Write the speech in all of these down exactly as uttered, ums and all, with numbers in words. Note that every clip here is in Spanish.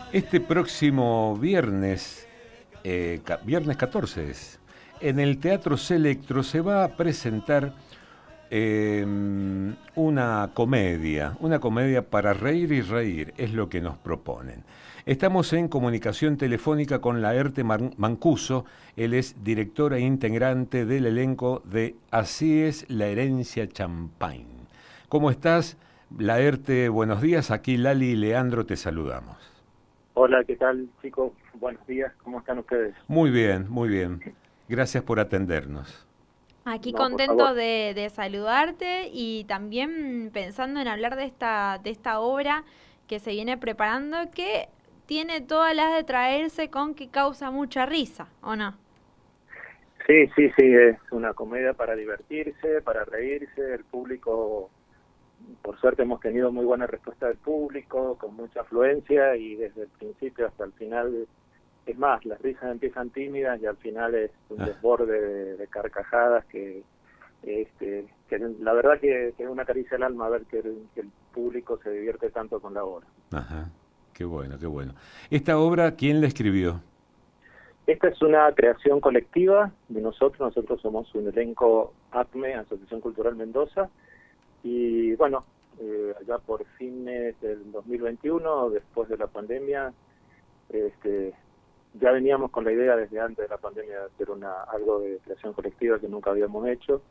Este próximo viernes, eh, ca- viernes catorce es, en el Teatro Selectro se va a presentar eh, una comedia, una comedia para reír y reír, es lo que nos proponen. Estamos en comunicación telefónica con Laerte Man- Mancuso, él es director e integrante del elenco de Así es la herencia Champagne. ¿Cómo estás, Laerte? Buenos días, aquí Lali y Leandro te saludamos. Hola, ¿qué tal, chicos? Buenos días, ¿cómo están ustedes? Muy bien, muy bien. Gracias por atendernos. Aquí No, por contento favor. de, de saludarte y también pensando en hablar de esta, de esta obra que se viene preparando, que tiene todas las de traerse con que causa mucha risa, ¿o no? Sí, sí, sí, es una comedia para divertirse, para reírse. El público, por suerte, hemos tenido muy buena respuesta del público, con mucha afluencia y desde el principio hasta el final. Es más, las risas empiezan tímidas y al final es un Ah, desborde de, de carcajadas que, este, que la verdad que, que es una caricia al alma ver que el, que el público se divierte tanto con la obra. ajá, qué bueno, qué bueno. Esta obra, ¿quién la escribió? Esta es una creación colectiva de nosotros. Nosotros somos un elenco ACME, Asociación Cultural Mendoza, y bueno, eh, allá por fines del dos mil veintiuno, después de la pandemia, este, ya veníamos con la idea desde antes de la pandemia de hacer una algo de creación colectiva que nunca habíamos hecho,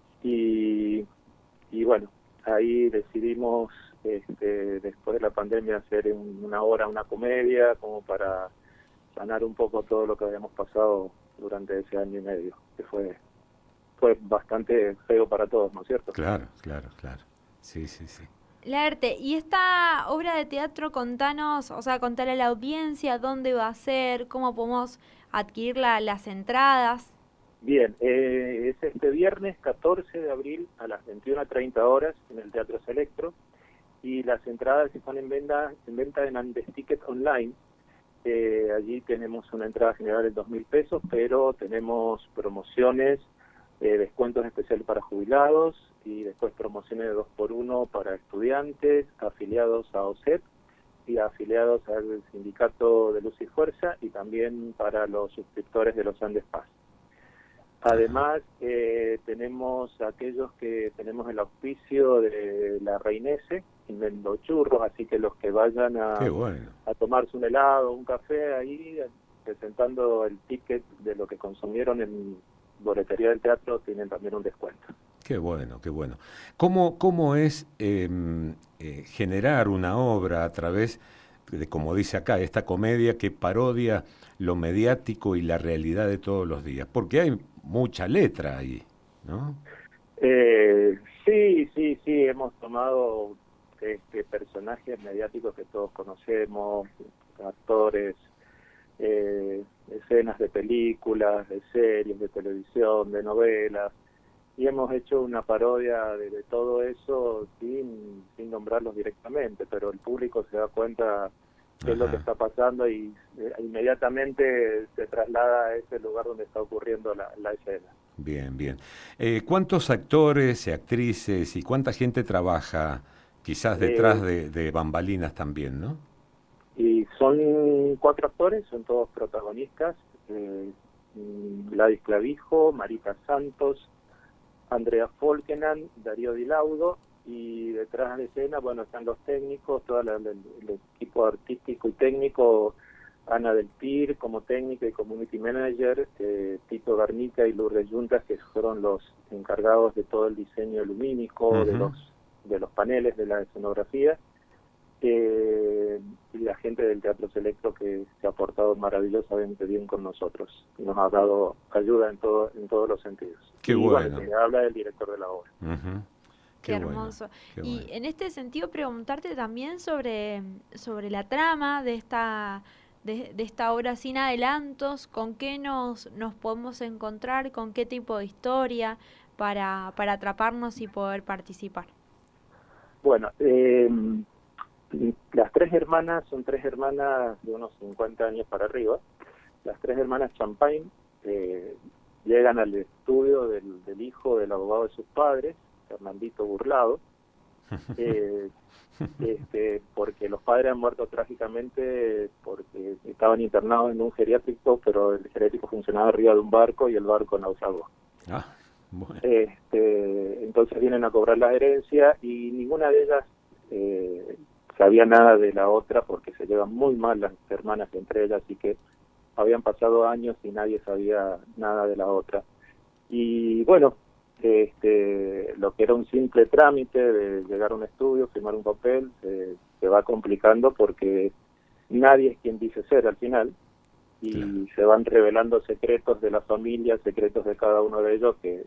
y, y bueno, ahí decidimos, este, después de la pandemia, hacer un- una obra, una comedia, como para sanar un poco todo lo que habíamos pasado durante ese año y medio, que fue fue bastante feo para todos, ¿no es cierto? Claro, claro, claro. Sí, sí, sí. Leerte, y esta obra de teatro, contanos, o sea, contale a la audiencia dónde va a ser, cómo podemos adquirir la- las entradas. Bien, eh, es este viernes catorce de abril a las veintiuna treinta horas en el Teatro Selectro, y las entradas están en venta en venta en Andes Ticket Online. Eh, allí tenemos una entrada general de dos mil pesos, pero tenemos promociones, eh, descuentos especiales para jubilados y después promociones de dos por uno para estudiantes, afiliados a O S E P y afiliados al Sindicato de Luz y Fuerza, y también para los suscriptores de los Andes Paz. Ajá. Además, eh, tenemos aquellos que tenemos el auspicio de la Reinese, Invento Churros, así que los que vayan Qué a, bueno, a tomarse un helado, un café ahí, presentando el ticket de lo que consumieron en boletería del teatro, tienen también un descuento. qué bueno, qué bueno. ¿Cómo, cómo es em, eh, generar una obra a través de, como dice acá, esta comedia que parodia lo mediático y la realidad de todos los días? Porque hay mucha letra ahí, ¿no? Eh, sí, sí, sí, hemos tomado este, personajes mediáticos que todos conocemos, actores, eh, escenas de películas, de series, de televisión, de novelas, y hemos hecho una parodia de, de todo eso sin, sin nombrarlos directamente, pero el público se da cuenta qué es lo que Ajá. está pasando y eh, inmediatamente se traslada a ese lugar donde está ocurriendo la, la escena. Bien, bien. Eh, ¿cuántos actores y actrices y cuánta gente trabaja quizás detrás Eh, de, de bambalinas también, ¿no? y son cuatro actores, son todos protagonistas: eh, mm, Gladys Clavijo, Marita Santos, Andrea Folkenan, Darío Di Laudo, y detrás de escena, bueno, están los técnicos, todo la- la- el equipo artístico y técnico: Ana del Pir como técnica y community manager, eh, Tito Garnica y Lourdes Yuntas, que fueron los encargados de todo el diseño lumínico, de Ujú. los de los paneles, de la escenografía, eh, y la gente del Teatro Selectro, que se ha portado maravillosamente bien con nosotros, nos ha dado ayuda en todo en todos los sentidos. Qué Y bueno, bueno. te habla del director de la obra. Ujú. Qué Qué bueno, hermoso. qué Y bueno. en este sentido preguntarte también sobre, sobre la trama de esta, de, de esta obra sin adelantos, con qué nos, nos podemos encontrar, con qué tipo de historia para, para atraparnos y poder participar. Bueno, eh, las tres hermanas son tres hermanas de unos cincuenta años para arriba. Las tres hermanas Champagne eh, llegan al estudio del, del hijo del abogado de sus padres, Fernandito Burlado, eh, este, porque los padres han muerto trágicamente porque estaban internados en un geriátrico, pero el geriátrico funcionaba arriba de un barco y el barco naufragó. Ah, bueno. Este, entonces vienen a cobrar la herencia y ninguna de ellas eh, sabía nada de la otra porque se llevan muy mal las hermanas entre ellas, así que habían pasado años y nadie sabía nada de la otra. Y bueno, este, lo que era un simple trámite de llegar a un estudio, firmar un papel, se, se va complicando porque nadie es quien dice ser al final, y claro, se van revelando secretos de la familia, secretos de cada uno de ellos que,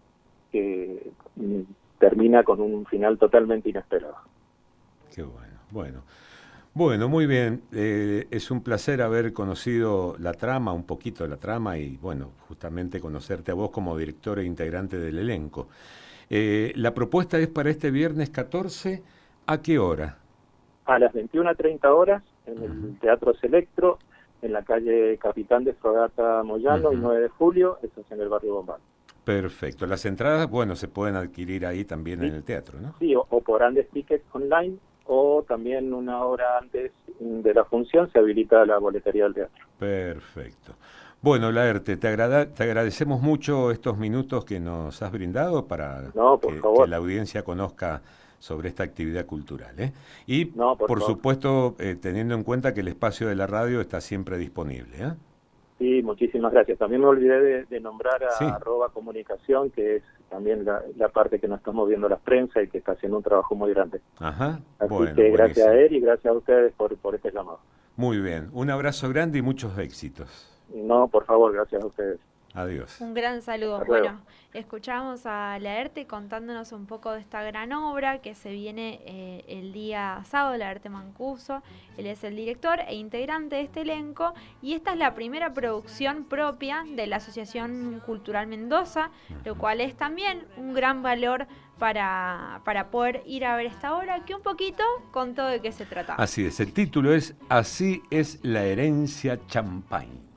que mm, termina con un final totalmente inesperado. Qué bueno, bueno. Bueno, muy bien. Eh, es un placer haber conocido la trama, un poquito de la trama y, bueno, justamente conocerte a vos como director e integrante del elenco. Eh, la propuesta es para este viernes catorce, ¿a qué hora? A las veintiuna treinta horas en el uh-huh. Teatro Selectro, en la calle Capitán de Fragata Moyano, uh-huh. y nueve de julio, eso es en el barrio Bombal. Perfecto. Las entradas, bueno, se pueden adquirir ahí también sí. en el teatro, ¿no? Sí, o, o por Andes Tickets online, o también una hora antes de la función se habilita la boletería del teatro. Perfecto. Bueno, Laerte, te, agrada, te agradecemos mucho estos minutos que nos has brindado para no, por que, favor. que la audiencia conozca sobre esta actividad cultural, ¿eh? Y, no, por, por favor. supuesto, eh, teniendo en cuenta que el espacio de la radio está siempre disponible, ¿eh? Sí, muchísimas gracias. También me olvidé de, de nombrar a sí. Arroba Comunicación, que es también la, la parte que nos está moviendo la prensa y que está haciendo un trabajo muy grande. Ajá. Así bueno, que gracias buenísimo. a él y gracias a ustedes por, por este llamado. Muy bien. Un abrazo grande y muchos éxitos. No, por favor, gracias a ustedes. Adiós. Un gran saludo. Bueno, escuchamos a Laerte contándonos un poco de esta gran obra que se viene eh, el día sábado, Laerte Mancuso. Él es el director e integrante de este elenco y esta es la primera producción propia de la Asociación Cultural Mendoza, lo cual es también un gran valor para, para poder ir a ver esta obra, que un poquito contó de qué se trataba. Así es, el título es Así es la herencia Champagne.